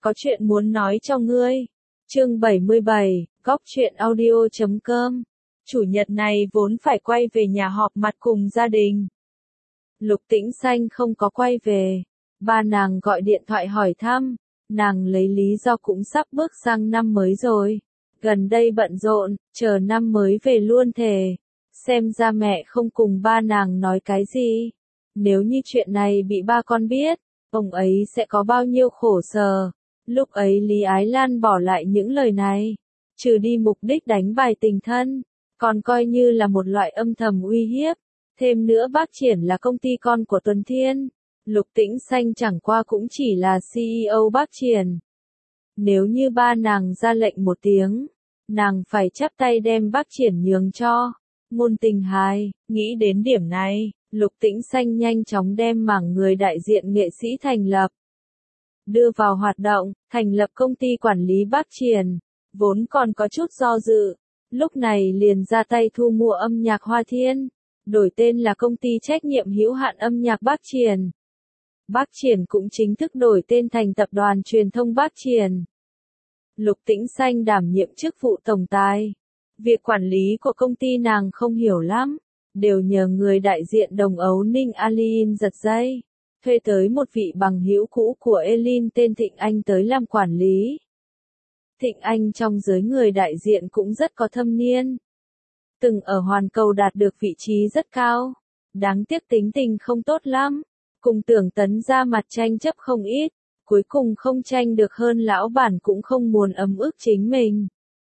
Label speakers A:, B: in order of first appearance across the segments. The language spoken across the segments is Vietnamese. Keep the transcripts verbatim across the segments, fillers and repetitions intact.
A: có chuyện muốn nói cho ngươi. Chương bảy mươi bảy, góc truyện audio chấm com. Chủ nhật này vốn phải quay về nhà họp mặt cùng gia đình. Lục Tĩnh Xanh không có quay về. Ba nàng gọi điện thoại hỏi thăm, nàng lấy lý do cũng sắp bước sang năm mới rồi. Gần đây bận rộn, chờ năm mới về luôn thề. Xem ra mẹ không cùng ba nàng nói cái gì. Nếu như chuyện này bị ba con biết, ông ấy sẽ có bao nhiêu khổ sở. Lúc ấy Lý Ái Lan bỏ lại những lời này, trừ đi mục đích đánh bài tình thân, còn coi như là một loại âm thầm uy hiếp. Thêm nữa Bác Triển là công ty con của Tuấn Thiên, Lục Tĩnh Xanh chẳng qua cũng chỉ là xê e ô Bác Triển. Nếu như ba nàng ra lệnh một tiếng, nàng phải chắp tay đem Bác Triển nhường cho. Ngôn Tình Hài, nghĩ đến điểm này, Lục Tĩnh Xanh nhanh chóng đem mảng người đại diện nghệ sĩ thành lập. Đưa vào hoạt động, thành lập công ty quản lý Bác Triển, vốn còn có chút do dự, lúc này liền ra tay thu mua âm nhạc Hoa Thiên, đổi tên là công ty trách nhiệm hữu hạn âm nhạc Bác Triển. Bác Triển cũng chính thức đổi tên thành tập đoàn truyền thông Bác Triển. Lục Tĩnh Xanh đảm nhiệm chức vụ tổng tài. Việc quản lý của công ty nàng không hiểu lắm, đều nhờ người đại diện Đồng Ấu Ninh Alin giật dây. Thuê tới một vị bằng hữu cũ của Elin tên Thịnh Anh tới làm quản lý. Thịnh Anh trong giới người đại diện cũng rất có thâm niên. Từng ở Hoàn Cầu đạt được vị trí rất cao. Đáng tiếc tính tình không tốt lắm. Cùng Tưởng Tấn ra mặt tranh chấp không ít. Cuối cùng không tranh được hơn lão bản cũng không muốn ấm ức chính mình.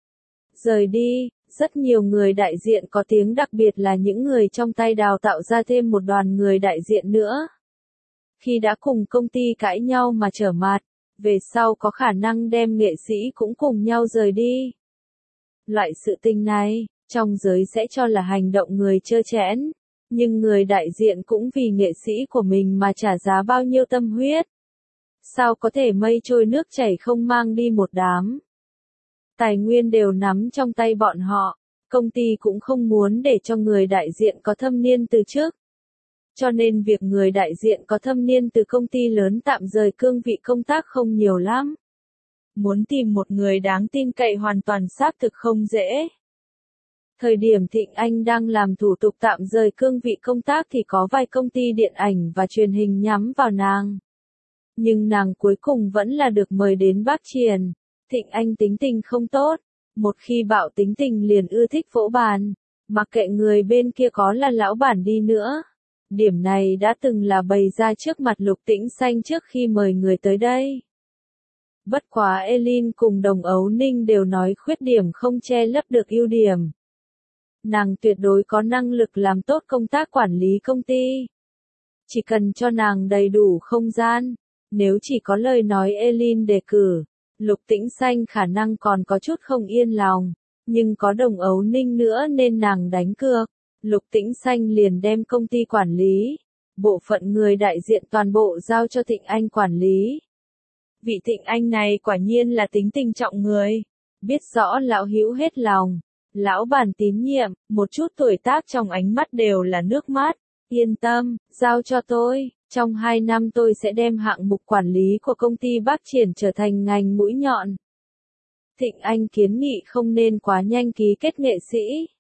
A: Rời đi, rất nhiều người đại diện có tiếng đặc biệt là những người trong tay đào tạo ra thêm một đoàn người đại diện nữa. Khi đã cùng công ty cãi nhau mà trở mặt, về sau có khả năng đem nghệ sĩ cũng cùng nhau rời đi. Loại sự tình này, trong giới sẽ cho là hành động người trơ trẽn, nhưng người đại diện cũng vì nghệ sĩ của mình mà trả giá bao nhiêu tâm huyết. Sao có thể mây trôi nước chảy không mang đi một đám? Tài nguyên đều nắm trong tay bọn họ, công ty cũng không muốn để cho người đại diện có thâm niên từ trước. Cho nên việc người đại diện có thâm niên từ công ty lớn tạm rời cương vị công tác không nhiều lắm. Muốn tìm một người đáng tin cậy hoàn toàn xác thực không dễ. Thời điểm Thịnh Anh đang làm thủ tục tạm rời cương vị công tác thì có vài công ty điện ảnh và truyền hình nhắm vào nàng. Nhưng nàng cuối cùng vẫn là được mời đến Bác Triển. Thịnh Anh tính tình không tốt, một khi bạo tính tình liền ưa thích vỗ bàn, mặc kệ người bên kia có là lão bản đi nữa. Điểm này đã từng là bày ra trước mặt Lục Tĩnh Xanh trước khi mời người tới đây. Bất quá Elin cùng Đồng Ấu Ninh đều nói khuyết điểm không che lấp được ưu điểm. Nàng tuyệt đối có năng lực làm tốt công tác quản lý công ty. Chỉ cần cho nàng đầy đủ không gian, nếu chỉ có lời nói Elin đề cử, Lục Tĩnh Xanh khả năng còn có chút không yên lòng, nhưng có Đồng Ấu Ninh nữa nên nàng đánh cược. Lục Tĩnh Xanh liền đem công ty quản lý, bộ phận người đại diện toàn bộ giao cho Thịnh Anh quản lý. Vị Thịnh Anh này quả nhiên là tính tình trọng người, biết rõ lão hữu hết lòng, lão bản tín nhiệm, một chút tuổi tác trong ánh mắt đều là nước mắt. Yên tâm, giao cho tôi, trong hai năm tôi sẽ đem hạng mục quản lý của công ty Bác Triển trở thành ngành mũi nhọn. Thịnh Anh kiến nghị không nên quá nhanh ký kết nghệ sĩ.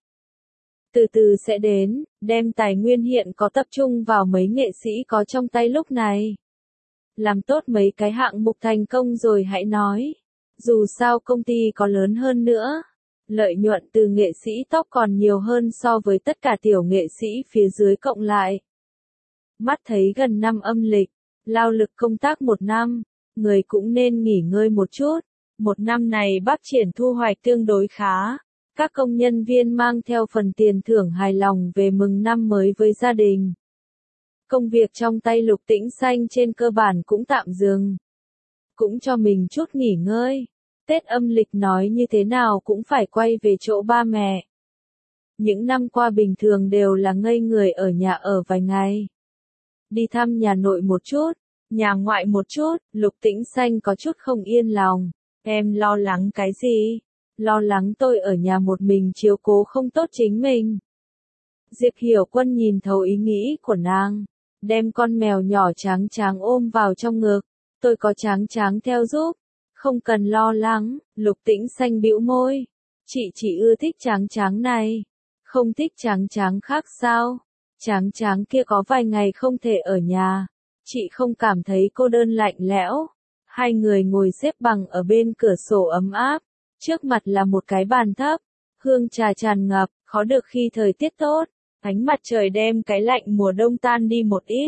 A: Từ từ sẽ đến, đem tài nguyên hiện có tập trung vào mấy nghệ sĩ có trong tay lúc này. Làm tốt mấy cái hạng mục thành công rồi hãy nói. Dù sao công ty có lớn hơn nữa, lợi nhuận từ nghệ sĩ top còn nhiều hơn so với tất cả tiểu nghệ sĩ phía dưới cộng lại. Mắt thấy gần năm âm lịch, lao lực công tác một năm, người cũng nên nghỉ ngơi một chút. Một năm này Bác Triển thu hoạch tương đối khá. Các công nhân viên mang theo phần tiền thưởng hài lòng về mừng năm mới với gia đình. Công việc trong tay Lục Tĩnh Xanh trên cơ bản cũng tạm dừng. Cũng cho mình chút nghỉ ngơi. Tết âm lịch nói như thế nào cũng phải quay về chỗ ba mẹ. Những năm qua bình thường đều là ngây người ở nhà ở vài ngày. Đi thăm nhà nội một chút, nhà ngoại một chút, Lục Tĩnh Xanh có chút không yên lòng. Em lo lắng cái gì? Lo lắng tôi ở nhà một mình chiếu cố không tốt chính mình. Diệp Hiểu Quân nhìn thấu ý nghĩ của nàng, đem con mèo nhỏ Tráng Tráng ôm vào trong ngực. Tôi có Tráng Tráng theo giúp, không cần lo lắng, Lục Tĩnh Xanh bĩu môi. Chị chỉ ưa thích Tráng Tráng này. Không thích Tráng Tráng khác sao? Tráng Tráng kia có vài ngày không thể ở nhà. Chị không cảm thấy cô đơn lạnh lẽo. Hai người ngồi xếp bằng ở bên cửa sổ ấm áp. Trước mặt là một cái bàn thấp. Hương trà tràn ngập, khó được khi thời tiết tốt. Ánh mặt trời đem cái lạnh mùa đông tan đi một ít.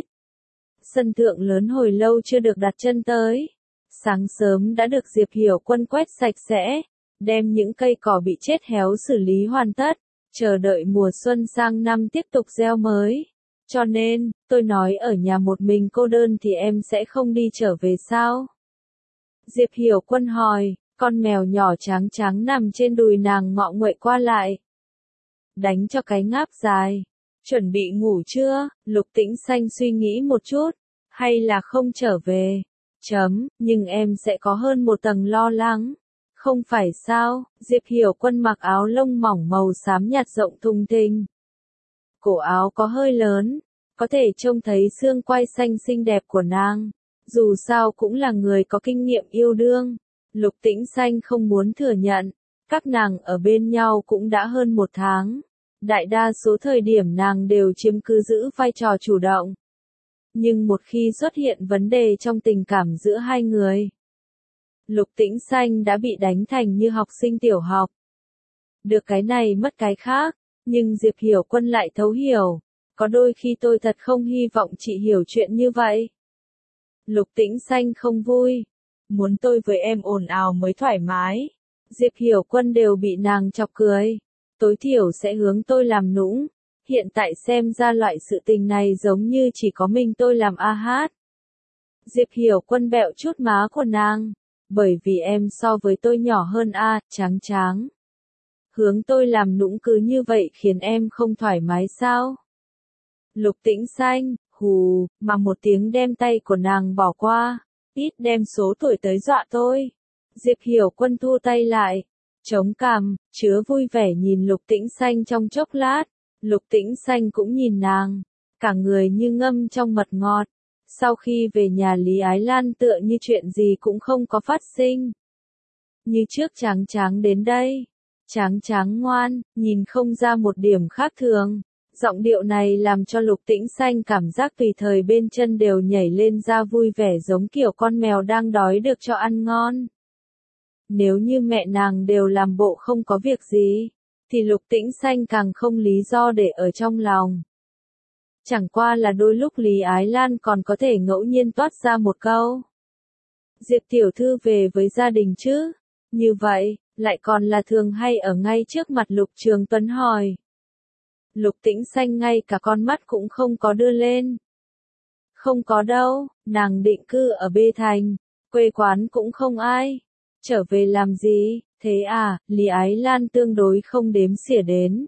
A: Sân thượng lớn hồi lâu chưa được đặt chân tới. Sáng sớm đã được Diệp Hiểu Quân quét sạch sẽ, đem những cây cỏ bị chết héo xử lý hoàn tất, chờ đợi mùa xuân sang năm tiếp tục gieo mới. Cho nên, tôi nói ở nhà một mình cô đơn thì em sẽ không đi trở về sao? Diệp Hiểu Quân hỏi, con mèo nhỏ Tráng Tráng nằm trên đùi nàng ngọ nguậy qua lại. Đánh cho cái ngáp dài. Chuẩn bị ngủ chưa? Lục Tĩnh Xanh suy nghĩ một chút. Hay là không trở về? Chấm, nhưng em sẽ có hơn một tầng lo lắng. Không phải sao? Diệp Hiểu Quân mặc áo lông mỏng màu xám nhạt rộng thùng thình. Cổ áo có hơi lớn, có thể trông thấy xương quai xanh xinh đẹp của nàng. Dù sao cũng là người có kinh nghiệm yêu đương. Lục Tĩnh Xanh không muốn thừa nhận, các nàng ở bên nhau cũng đã hơn một tháng. Đại đa số thời điểm nàng đều chiếm cứ giữ vai trò chủ động. Nhưng một khi xuất hiện vấn đề trong tình cảm giữa hai người, Lục Tĩnh Xanh đã bị đánh thành như học sinh tiểu học. Được cái này mất cái khác, nhưng Diệp Hiểu Quân lại thấu hiểu. Có đôi khi tôi thật không hy vọng chị hiểu chuyện như vậy. Lục Tĩnh Xanh không vui. Muốn tôi với em ồn ào mới thoải mái. Diệp Hiểu Quân đều bị nàng chọc cười. Tối thiểu sẽ hướng tôi làm nũng. Hiện tại xem ra loại sự tình này giống như chỉ có mình tôi làm a hát. Diệp Hiểu Quân bẹo chút má của nàng. Bởi vì em so với tôi nhỏ hơn a, Tráng Tráng. Hướng tôi làm nũng cứ như vậy khiến em không thoải mái sao? Lục Tĩnh Xanh, hù, mà một tiếng đem tay của nàng bỏ qua. Ít đem số tuổi tới dọa tôi. Diệp Hiểu Quân thu tay lại. Chống cằm, chứa vui vẻ nhìn Lục Tĩnh Xanh trong chốc lát. Lục Tĩnh Xanh cũng nhìn nàng. Cả người như ngâm trong mật ngọt. Sau khi về nhà Lý Ái Lan tựa như chuyện gì cũng không có phát sinh. Như trước Tráng Tráng đến đây. Tráng Tráng ngoan, nhìn không ra một điểm khác thường. Giọng điệu này làm cho Lục Tĩnh Xanh cảm giác tùy thời bên chân đều nhảy lên ra vui vẻ giống kiểu con mèo đang đói được cho ăn ngon. Nếu như mẹ nàng đều làm bộ không có việc gì, thì Lục Tĩnh Xanh càng không lý do để ở trong lòng. Chẳng qua là đôi lúc Lý Ái Lan còn có thể ngẫu nhiên toát ra một câu. Diệp tiểu thư về với gia đình chứ? Như vậy, lại còn là thường hay ở ngay trước mặt Lục Trường Tuấn hỏi. Lục Tĩnh Xanh ngay cả con mắt cũng không có đưa lên. Không có đâu, nàng định cư ở Bê Thành, quê quán cũng không ai. Trở về làm gì, thế à, Lý Ái Lan tương đối không đếm xỉa đến.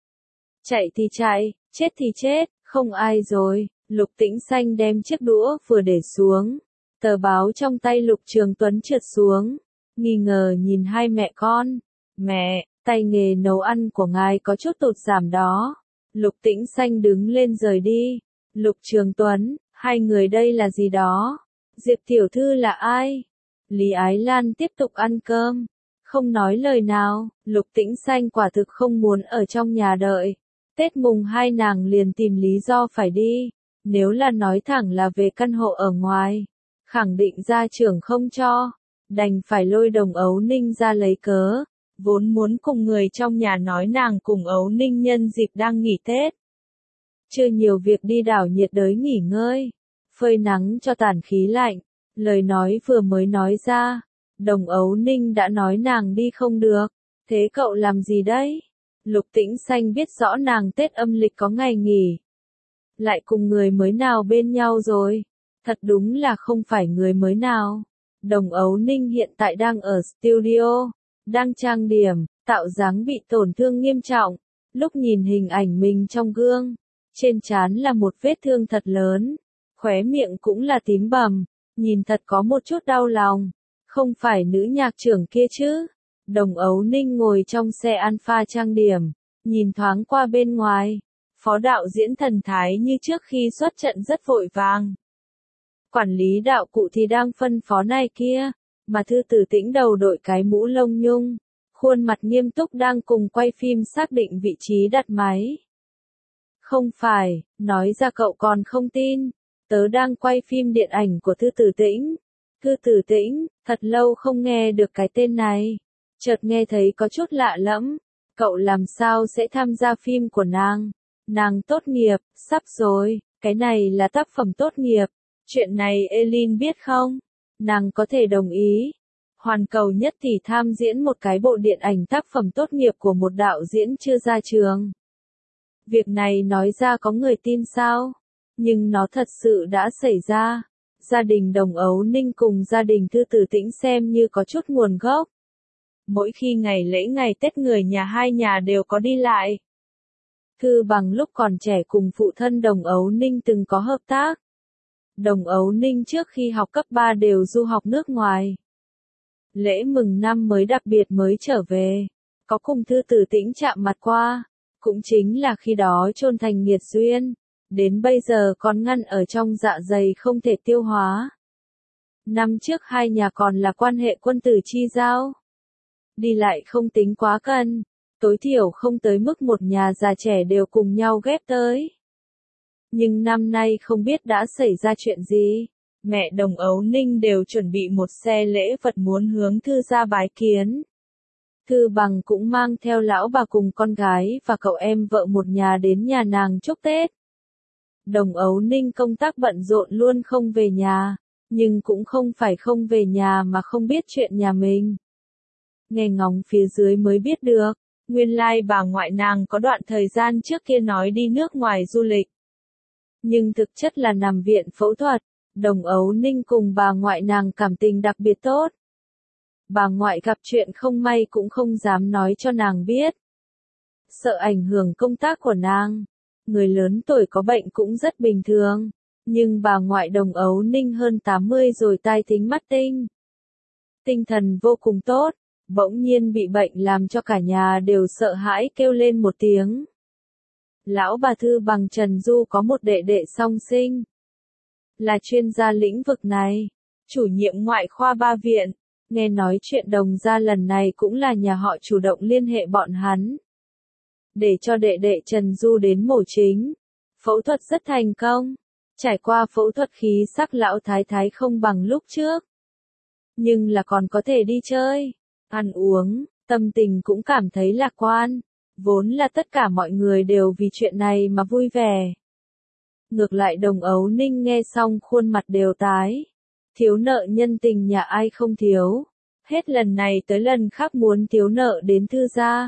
A: Chạy thì chạy, chết thì chết, không ai rồi. Lục Tĩnh Xanh đem chiếc đũa vừa để xuống. Tờ báo trong tay Lục Trường Tuấn trượt xuống. Nghi ngờ nhìn hai mẹ con. Mẹ, tay nghề nấu ăn của ngài có chút tụt giảm đó. Lục Tĩnh Xanh đứng lên rời đi. Lục Trường Tuấn, hai người đây là gì đó? Diệp tiểu thư là ai? Lý Ái Lan tiếp tục ăn cơm. Không nói lời nào, Lục Tĩnh Xanh quả thực không muốn ở trong nhà đợi. Tết mùng hai nàng liền tìm lý do phải đi. Nếu là nói thẳng là về căn hộ ở ngoài, khẳng định gia trưởng không cho. Đành phải lôi Đồng Ấu Ninh ra lấy cớ. Vốn muốn cùng người trong nhà nói nàng cùng Ấu Ninh nhân dịp đang nghỉ Tết. Chưa nhiều việc đi đảo nhiệt đới nghỉ ngơi. Phơi nắng cho tản khí lạnh. Lời nói vừa mới nói ra. Đồng Ấu Ninh đã nói nàng đi không được. Thế cậu làm gì đấy? Lục Tĩnh Xanh biết rõ nàng Tết âm lịch có ngày nghỉ. Lại cùng người mới nào bên nhau rồi. Thật đúng là không phải người mới nào. Đồng Ấu Ninh hiện tại đang ở studio. Đang trang điểm, tạo dáng bị tổn thương nghiêm trọng. Lúc nhìn hình ảnh mình trong gương. Trên trán là một vết thương thật lớn. Khóe miệng cũng là tím bầm. Nhìn thật có một chút đau lòng. Không phải nữ nhạc trưởng kia chứ. Đồng Ấu Ninh ngồi trong xe Alpha trang điểm. Nhìn thoáng qua bên ngoài. Phó đạo diễn thần thái như trước khi xuất trận rất vội vàng. Quản lý đạo cụ thì đang phân phó này kia. mà Thư Tử Tĩnh đầu đội cái mũ lông nhung, khuôn mặt nghiêm túc đang cùng quay phim xác định vị trí đặt máy. Không phải, nói ra cậu còn không tin, tớ đang quay phim điện ảnh của Thư Tử Tĩnh. Thư Tử Tĩnh, thật lâu không nghe được cái tên này, chợt nghe thấy có chút lạ lẫm, cậu làm sao sẽ tham gia phim của nàng? Nàng tốt nghiệp, sắp rồi, cái này là tác phẩm tốt nghiệp, chuyện này Elin biết không? Nàng có thể đồng ý. Hoàn Cầu Nhất thì tham diễn một cái bộ điện ảnh tác phẩm tốt nghiệp của một đạo diễn chưa ra trường. Việc này nói ra có người tin sao? Nhưng nó thật sự đã xảy ra. Gia đình Đồng Ấu Ninh cùng gia đình Thư Tử Tĩnh xem như có chút nguồn gốc. Mỗi khi ngày lễ ngày Tết người nhà hai nhà đều có đi lại. Thư Bằng lúc còn trẻ cùng phụ thân Đồng Ấu Ninh từng có hợp tác. Đồng Ấu Ninh trước khi học cấp ba đều du học nước ngoài. Lễ mừng năm mới đặc biệt mới trở về, có cùng Thư Tử Tĩnh chạm mặt qua, cũng chính là khi đó chôn thành nghiệt duyên, đến bây giờ còn ngăn ở trong dạ dày không thể tiêu hóa. Năm trước hai nhà còn là quan hệ quân tử chi giao. Đi lại không tính quá cân, tối thiểu không tới mức một nhà già trẻ đều cùng nhau ghép tới. Nhưng năm nay không biết đã xảy ra chuyện gì, mẹ Đồng Ấu Ninh đều chuẩn bị một xe lễ vật muốn hướng Thư gia bái kiến. Thư Bằng cũng mang theo lão bà cùng con gái và cậu em vợ một nhà đến nhà nàng chúc Tết. Đồng Ấu Ninh công tác bận rộn luôn không về nhà, nhưng cũng không phải không về nhà mà không biết chuyện nhà mình. Nghe ngóng phía dưới mới biết được, nguyên lai bà ngoại nàng có đoạn thời gian trước kia nói đi nước ngoài du lịch. Nhưng thực chất là nằm viện phẫu thuật, Đồng Ấu Ninh cùng bà ngoại nàng cảm tình đặc biệt tốt. Bà ngoại gặp chuyện không may cũng không dám nói cho nàng biết. Sợ ảnh hưởng công tác của nàng. Người lớn tuổi có bệnh cũng rất bình thường. Nhưng bà ngoại Đồng Ấu Ninh hơn tám mươi rồi tai thính mắt tinh. Tinh thần vô cùng tốt. Bỗng nhiên bị bệnh làm cho cả nhà đều sợ hãi kêu lên một tiếng. Lão bà Thư Bằng Trần Du có một đệ đệ song sinh. Là chuyên gia lĩnh vực này. Chủ nhiệm ngoại khoa ba viện. Nghe nói chuyện Đồng gia lần này cũng là nhà họ chủ động liên hệ bọn hắn. Để cho đệ đệ Trần Du đến mổ chính. Phẫu thuật rất thành công. Trải qua phẫu thuật khí sắc lão thái thái không bằng lúc trước. Nhưng là còn có thể đi chơi, ăn uống, tâm tình cũng cảm thấy lạc quan. Vốn là tất cả mọi người đều vì chuyện này mà vui vẻ. Ngược lại Đồng Ấu Ninh nghe xong khuôn mặt đều tái. Thiếu nợ nhân tình nhà ai không thiếu. Hết lần này tới lần khác muốn thiếu nợ đến Thư gia.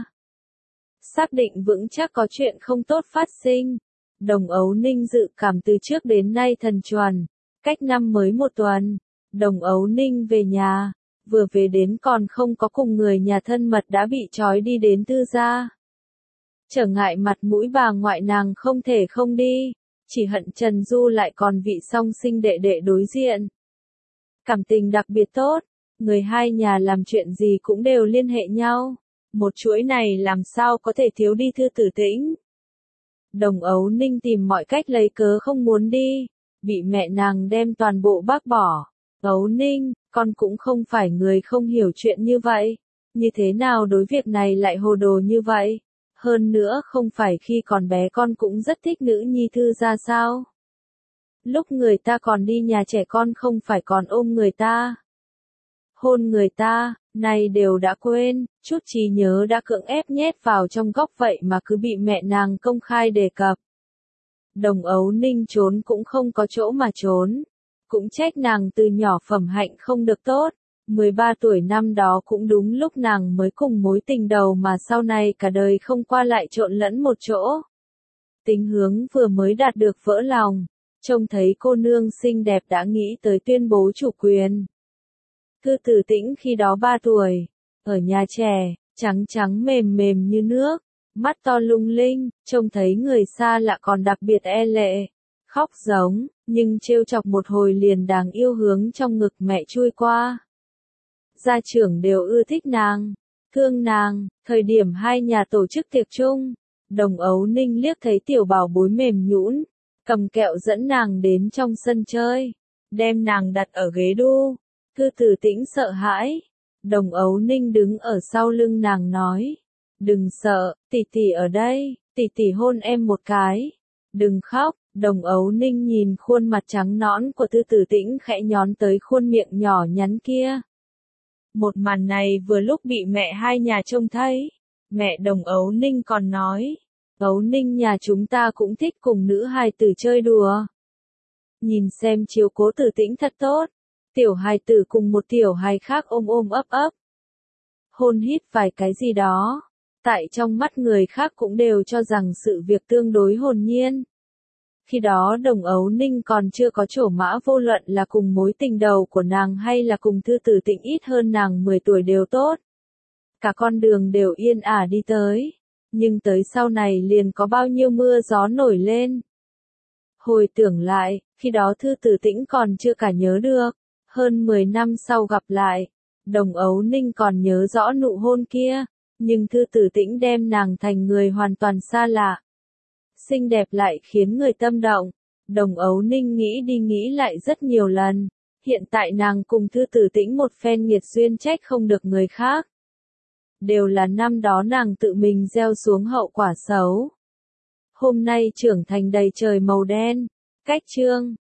A: Xác định vững chắc có chuyện không tốt phát sinh. Đồng Ấu Ninh dự cảm từ trước đến nay thần chuẩn. Cách năm mới một tuần, Đồng Ấu Ninh về nhà. Vừa về đến còn không có cùng người nhà thân mật đã bị trói đi đến Thư gia. Trở ngại mặt mũi bà ngoại nàng không thể không đi. Chỉ hận Trần Du lại còn vị song sinh đệ đệ đối diện. Cảm tình đặc biệt tốt, người hai nhà làm chuyện gì cũng đều liên hệ nhau. Một chuỗi này làm sao có thể thiếu đi Thư Tử Tĩnh. Đồng Ấu Ninh tìm mọi cách lấy cớ không muốn đi, bị mẹ nàng đem toàn bộ bác bỏ. Ấu Ninh, con cũng không phải người không hiểu chuyện như vậy. Như thế nào đối việc này lại hồ đồ như vậy? Hơn nữa không phải khi còn bé con cũng rất thích nữ nhi Thư gia sao? Lúc người ta còn đi nhà trẻ con không phải còn ôm người ta. Hôn người ta, này đều đã quên, chút trí nhớ đã cưỡng ép nhét vào trong góc vậy mà cứ bị mẹ nàng công khai đề cập. Đồng Ấu Ninh trốn cũng không có chỗ mà trốn. Cũng trách nàng từ nhỏ phẩm hạnh không được tốt. mười ba tuổi năm đó cũng đúng lúc nàng mới cùng mối tình đầu mà sau này cả đời không qua lại trộn lẫn một chỗ. Tính hướng vừa mới đạt được vỡ lòng. Trông thấy cô nương xinh đẹp đã nghĩ tới tuyên bố chủ quyền. Thư Tử Tĩnh khi đó ba tuổi, ở nhà trẻ, trắng trắng mềm mềm như nước, mắt to lung linh, trông thấy người xa lạ còn đặc biệt e lệ, khóc giống, nhưng trêu chọc một hồi liền đáng yêu hướng trong ngực mẹ chui qua. Gia trưởng đều ưa thích nàng, thương nàng, thời điểm hai nhà tổ chức tiệc chung, Đồng Ấu Ninh liếc thấy tiểu bảo bối mềm nhũn, cầm kẹo dẫn nàng đến trong sân chơi, đem nàng đặt ở ghế đu. Thư Tử Tĩnh sợ hãi. Đồng Ấu Ninh đứng ở sau lưng nàng nói. Đừng sợ, tỷ tỷ ở đây, tỷ tỷ hôn em một cái. Đừng khóc, Đồng Ấu Ninh nhìn khuôn mặt trắng nõn của Thư Tử Tĩnh khẽ nhón tới khuôn miệng nhỏ nhắn kia. Một màn này vừa lúc bị mẹ hai nhà trông thấy. Mẹ Đồng Ấu Ninh còn nói. Ấu Ninh nhà chúng ta cũng thích cùng nữ hài tử chơi đùa. Nhìn xem chiếu cố Tử Tĩnh thật tốt. Tiểu hài tử cùng một tiểu hài khác ôm ôm ấp ấp. Hôn hít vài cái gì đó. Tại trong mắt người khác cũng đều cho rằng sự việc tương đối hồn nhiên. Khi đó Đồng Ấu Ninh còn chưa có trổ mã, vô luận là cùng mối tình đầu của nàng hay là cùng Thư Tử Tĩnh ít hơn nàng mười tuổi đều tốt. Cả con đường đều yên ả đi tới. Nhưng tới sau này liền có bao nhiêu mưa gió nổi lên. Hồi tưởng lại, khi đó Thư Tử Tĩnh còn chưa cả nhớ được. Hơn mười năm sau gặp lại, Đồng Ấu Ninh còn nhớ rõ nụ hôn kia. Nhưng Thư Tử Tĩnh đem nàng thành người hoàn toàn xa lạ. Xinh đẹp lại khiến người tâm động. Đồng Ấu Ninh nghĩ đi nghĩ lại rất nhiều lần. Hiện tại nàng cùng Thư Tử Tĩnh một phen nghiệt duyên trách không được người khác. Đều là năm đó nàng tự mình gieo xuống hậu quả xấu. Hôm nay trưởng thành đầy trời màu đen. Cách chương